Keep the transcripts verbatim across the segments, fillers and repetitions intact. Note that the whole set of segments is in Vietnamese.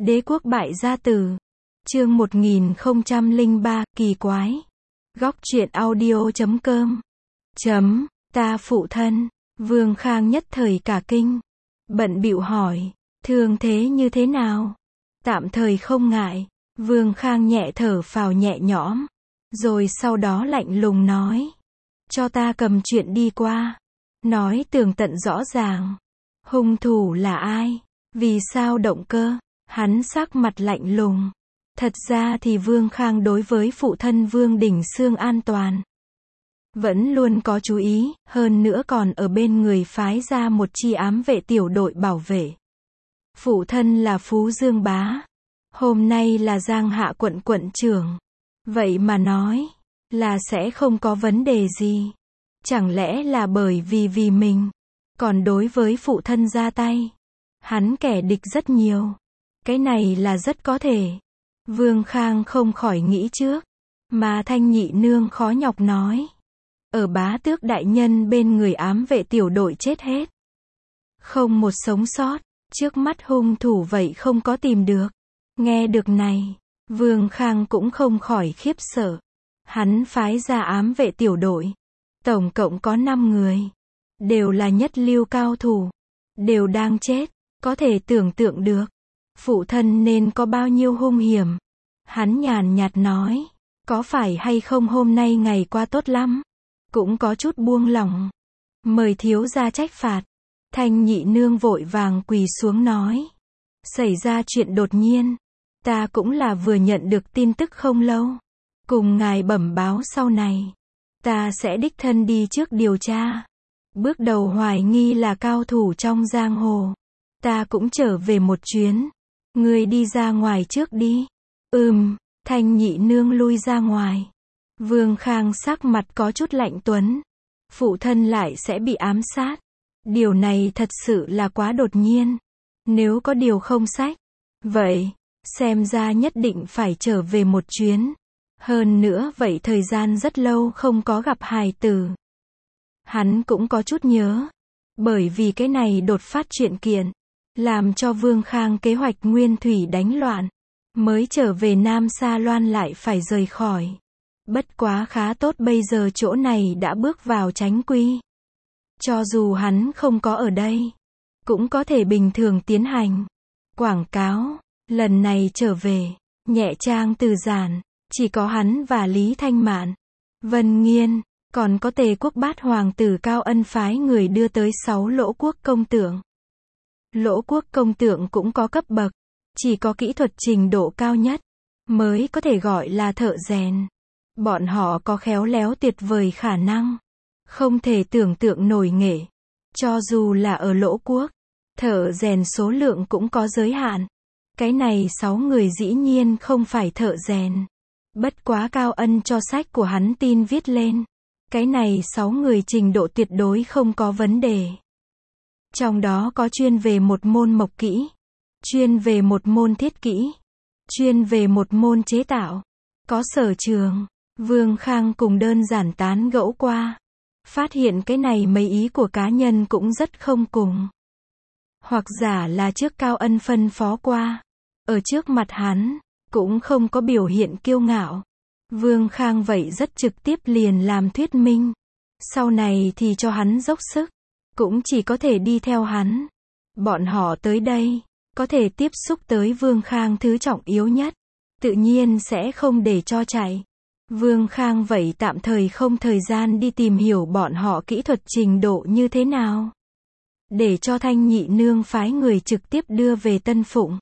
Đế quốc bại gia tử. Chương một nghìn không trăm lẻ ba, kỳ quái. Góc truyện audio chấm com. Chấm, ta phụ thân. Vương Khang nhất thời cả kinh. Bận bịu hỏi, thương thế như thế nào? Tạm thời không ngại. Vương Khang nhẹ thở phào nhẹ nhõm. Rồi sau đó lạnh lùng nói. Cho ta cầm chuyện đi qua. Nói tường tận rõ ràng. Hung thủ là ai? Vì sao động cơ? Hắn sắc mặt lạnh lùng. Thật ra thì Vương Khang đối với phụ thân Vương Đình Xương an toàn vẫn luôn có chú ý, hơn nữa còn ở bên người phái ra một chi ám vệ tiểu đội bảo vệ. Phụ thân là Phú Dương Bá. Hôm nay là Giang Hạ quận quận trưởng. Vậy mà nói là sẽ không có vấn đề gì. Chẳng lẽ là bởi vì vì mình còn đối với phụ thân ra tay. Hắn kẻ địch rất nhiều. Cái này là rất có thể. Vương Khang không khỏi nghĩ trước. Mà Thanh Nhị Nương khó nhọc nói. Ở Bá Tước đại nhân bên người ám vệ tiểu đội chết hết. Không một sống sót. Trước mắt hung thủ vậy không có tìm được. Nghe được này, Vương Khang cũng không khỏi khiếp sợ. Hắn phái ra ám vệ tiểu đội. Tổng cộng có năm người. Đều là nhất lưu cao thủ. Đều đang chết. Có thể tưởng tượng được. Phụ thân nên có bao nhiêu hung hiểm. Hắn nhàn nhạt nói. Có phải hay không hôm nay ngày qua tốt lắm. Cũng có chút buông lỏng. Mời thiếu gia trách phạt. Thanh Nhị Nương vội vàng quỳ xuống nói. Xảy ra chuyện đột nhiên. Ta cũng là vừa nhận được tin tức không lâu. Cùng ngài bẩm báo sau này. Ta sẽ đích thân đi trước điều tra. Bước đầu hoài nghi là cao thủ trong giang hồ. Ta cũng trở về một chuyến. Ngươi đi ra ngoài trước đi. Ừm, Thanh Nhị Nương lui ra ngoài. Vương Khang sắc mặt có chút lạnh tuấn. Phụ thân lại sẽ bị ám sát. Điều này thật sự là quá đột nhiên. Nếu có điều không sách. Vậy, xem ra nhất định phải trở về một chuyến. Hơn nữa vậy thời gian rất lâu không có gặp hài tử. Hắn cũng có chút nhớ. Bởi vì cái này đột phát chuyện kiện. Làm cho Vương Khang kế hoạch nguyên thủy đánh loạn. Mới trở về Nam Sa Loan lại phải rời khỏi. Bất quá khá tốt bây giờ chỗ này đã bước vào chánh quy. Cho dù hắn không có ở đây. Cũng có thể bình thường tiến hành. Quảng cáo. Lần này trở về. Nhẹ trang từ giản. Chỉ có hắn và Lý Thanh Mạn. Vân Nghiên. Còn có Tề Quốc Bát Hoàng tử Cao Ân phái người đưa tới sáu lỗ quốc công tượng. Lỗ quốc công tượng cũng có cấp bậc. Chỉ có kỹ thuật trình độ cao nhất. Mới có thể gọi là thợ rèn. Bọn họ có khéo léo tuyệt vời khả năng. Không thể tưởng tượng nổi nghệ. Cho dù là ở lỗ quốc. Thợ rèn số lượng cũng có giới hạn. Cái này sáu người dĩ nhiên không phải thợ rèn. Bất quá Cao Ân cho sách của hắn tin viết lên. Cái này sáu người trình độ tuyệt đối không có vấn đề. Trong đó có chuyên về một môn mộc kỹ. Chuyên về một môn thiết kỹ. Chuyên về một môn chế tạo. Có sở trường. Vương Khang cùng đơn giản tán gẫu qua. Phát hiện cái này mấy ý của cá nhân cũng rất không cùng. Hoặc giả là trước Cao Ân phân phó qua. Ở trước mặt hắn. Cũng không có biểu hiện kiêu ngạo. Vương Khang vậy rất trực tiếp liền làm thuyết minh. Sau này thì cho hắn dốc sức. Cũng chỉ có thể đi theo hắn. Bọn họ tới đây. Có thể tiếp xúc tới Vương Khang thứ trọng yếu nhất. Tự nhiên sẽ không để cho chạy. Vương Khang vậy tạm thời không thời gian đi tìm hiểu bọn họ kỹ thuật trình độ như thế nào. Để cho Thanh Nhị Nương phái người trực tiếp đưa về Tân Phụng.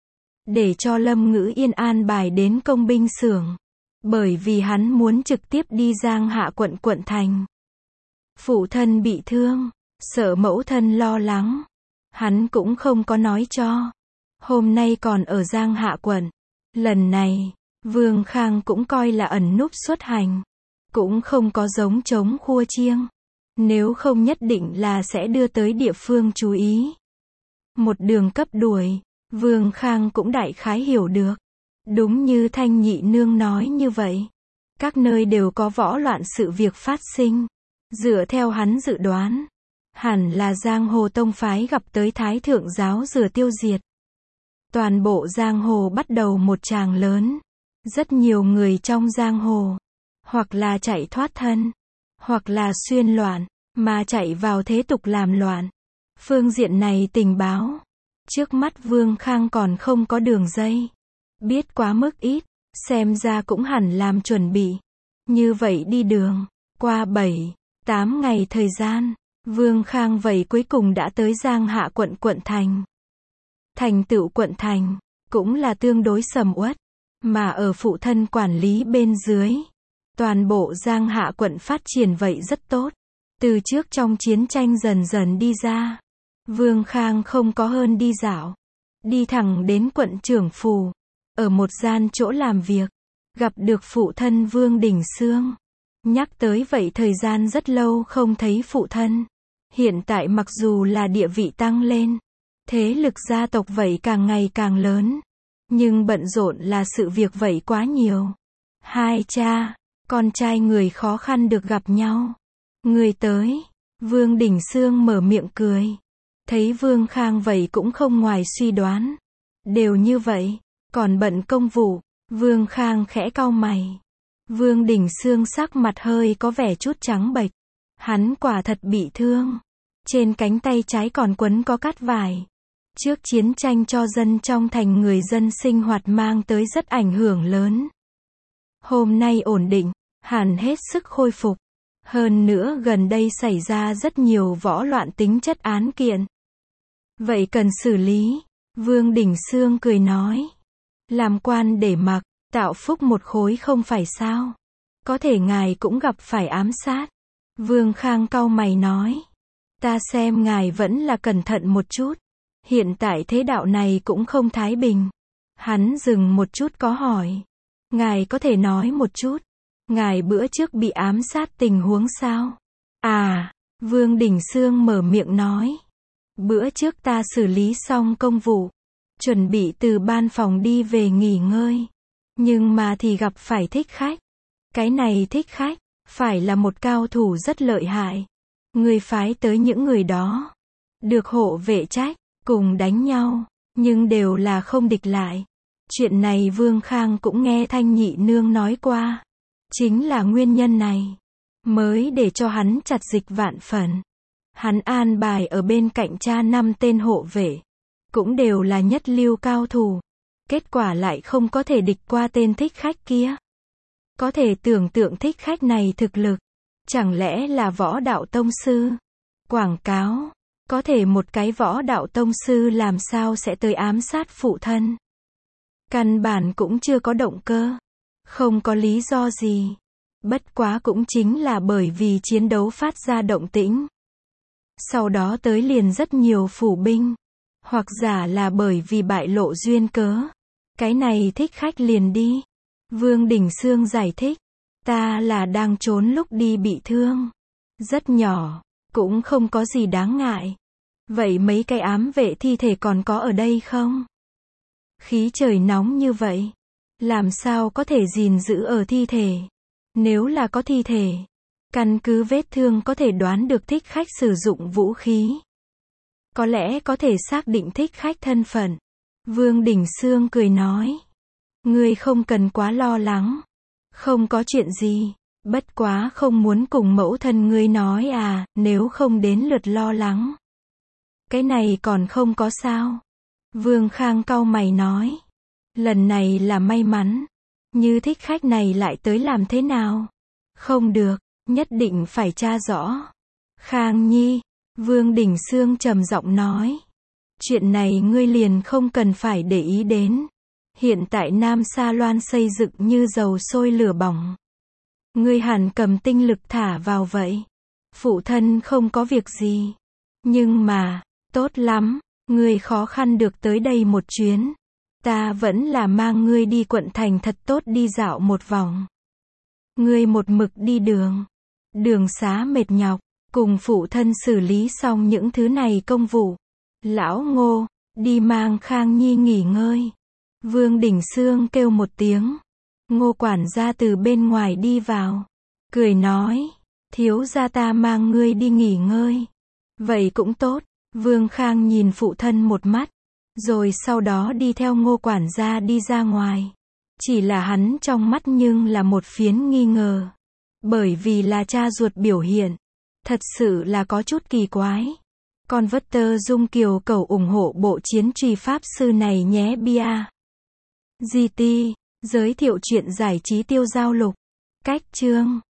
Để cho Lâm Ngữ Yên an bài đến công binh xưởng. Bởi vì hắn muốn trực tiếp đi Giang Hạ quận quận thành. Phụ thân bị thương. Sợ mẫu thân lo lắng. Hắn cũng không có nói cho. Hôm nay còn ở Giang Hạ quận. Lần này, Vương Khang cũng coi là ẩn núp xuất hành. Cũng không có giống trống khua chiêng. Nếu không nhất định là sẽ đưa tới địa phương chú ý. Một đường cấp đuổi. Vương Khang cũng đại khái hiểu được. Đúng như Thanh Nhị Nương nói như vậy. Các nơi đều có võ loạn sự việc phát sinh. Dựa theo hắn dự đoán. Hẳn là Giang Hồ Tông phái gặp tới Thái Thượng giáo rửa tiêu diệt. toàn bộ giang hồ bắt đầu một tràng lớn. Rất nhiều người trong giang hồ, hoặc là chạy thoát thân, hoặc là xuyên loạn, mà chạy vào thế tục làm loạn. Phương diện này tình báo, trước mắt Vương Khang còn không có đường dây. Biết quá mức ít, xem ra cũng hẳn làm chuẩn bị. Như vậy đi đường, qua bảy, tám ngày thời gian, Vương Khang vậy cuối cùng đã tới Giang Hạ quận quận thành. Thành tựu quận thành, cũng là tương đối sầm uất, mà ở phụ thân quản lý bên dưới. Toàn bộ Giang Hạ quận phát triển vậy rất tốt. Từ trước trong chiến tranh dần dần đi ra. Vương Khang không có hơn đi dạo. Đi thẳng đến quận Trưởng Phủ. Ở một gian chỗ làm việc. Gặp được phụ thân Vương Đình Xương. Nhắc tới vậy thời gian rất lâu không thấy phụ thân. Hiện tại mặc dù là địa vị tăng lên. Thế lực gia tộc vậy càng ngày càng lớn. Nhưng bận rộn là sự việc vậy quá nhiều. Hai cha, con trai người khó khăn được gặp nhau. Người tới. Vương Đình Xương mở miệng cười. Thấy Vương Khang vậy cũng không ngoài suy đoán. Đều như vậy. Còn bận công vụ. Vương Khang khẽ cau mày. Vương Đình Xương sắc mặt hơi có vẻ chút trắng bệch. Hắn quả thật bị thương. Trên cánh tay trái còn quấn có cát vải. Trước chiến tranh cho dân trong thành người dân sinh hoạt mang tới rất ảnh hưởng lớn. Hôm nay ổn định, hẳn hết sức khôi phục. Hơn nữa gần đây xảy ra rất nhiều võ loạn tính chất án kiện. Vậy cần xử lý. Vương Đình Xương cười nói. Làm quan để mặc, tạo phúc một khối không phải sao. Có thể ngài cũng gặp phải ám sát. Vương Khang cau mày nói. Ta xem ngài vẫn là cẩn thận một chút. Hiện tại thế đạo này cũng không thái bình. Hắn dừng một chút có hỏi. Ngài có thể nói một chút. Ngài bữa trước bị ám sát tình huống sao? À, Vương Đình Xương mở miệng nói. Bữa trước ta xử lý xong công vụ. Chuẩn bị từ ban phòng đi về nghỉ ngơi. Nhưng mà thì gặp phải thích khách. Cái này thích khách, phải là một cao thủ rất lợi hại. Người phái tới những người đó. Được hộ vệ trách, cùng đánh nhau. Nhưng đều là không địch lại. Chuyện này Vương Khang cũng nghe Thanh Nhị Nương nói qua. Chính là nguyên nhân này. Mới để cho hắn chặt dịch vạn phần. Hắn an bài ở bên cạnh cha năm tên hộ vệ. Cũng đều là nhất lưu cao thủ. Kết quả lại không có thể địch qua tên thích khách kia. Có thể tưởng tượng thích khách này thực lực. Chẳng lẽ là võ đạo tông sư? Quảng cáo. Có thể một cái võ đạo tông sư làm sao sẽ tới ám sát phụ thân? Căn bản cũng chưa có động cơ. Không có lý do gì. Bất quá cũng chính là bởi vì chiến đấu phát ra động tĩnh. Sau đó tới liền rất nhiều phủ binh. Hoặc giả là bởi vì bại lộ duyên cớ. Cái này thích khách liền đi. Vương Đình Xương giải thích. Ta là đang trốn lúc đi bị thương. Rất nhỏ. Cũng không có gì đáng ngại. Vậy mấy cái ám vệ thi thể còn có ở đây không? Khí trời nóng như vậy. Làm sao có thể gìn giữ ở thi thể? Nếu là có thi thể. Căn cứ vết thương có thể đoán được thích khách sử dụng vũ khí. Có lẽ có thể xác định thích khách thân phận. Vương Đình Xương cười nói. Ngươi không cần quá lo lắng. Không có chuyện gì. Bất quá không muốn cùng mẫu thân ngươi nói à, nếu không đến lượt lo lắng. Cái này còn không có sao. Vương Khang cau mày nói. Lần này là may mắn. Như thích khách này lại tới làm thế nào? Không được, nhất định phải tra rõ. Khang Nhi, Vương Đình Xương trầm giọng nói. Chuyện này ngươi liền không cần phải để ý đến. Hiện tại Nam Sa Loan xây dựng như dầu sôi lửa bỏng. Ngươi hẳn cầm tinh lực thả vào vậy. Phụ thân không có việc gì. Nhưng mà, tốt lắm, ngươi khó khăn được tới đây một chuyến. Ta vẫn là mang ngươi đi quận thành thật tốt đi dạo một vòng. Ngươi một mực đi đường. Đường xá mệt nhọc. Cùng phụ thân xử lý xong những thứ này công vụ. Lão Ngô, đi mang Khang Nhi nghỉ ngơi. Vương Đình Xương kêu một tiếng. Ngô quản gia từ bên ngoài đi vào. Cười nói. Thiếu gia ta mang ngươi đi nghỉ ngơi. Vậy cũng tốt. Vương Khang nhìn phụ thân một mắt. Rồi sau đó đi theo Ngô quản gia đi ra ngoài. Chỉ là hắn trong mắt nhưng là một phiến nghi ngờ. Bởi vì là cha ruột biểu hiện. Thật sự là có chút kỳ quái. Con vất tơ Dung Kiều cầu ủng hộ bộ chiến truy pháp sư này nhé bia. giê tê, giới thiệu chuyện giải trí tiêu giao lục. Cách chương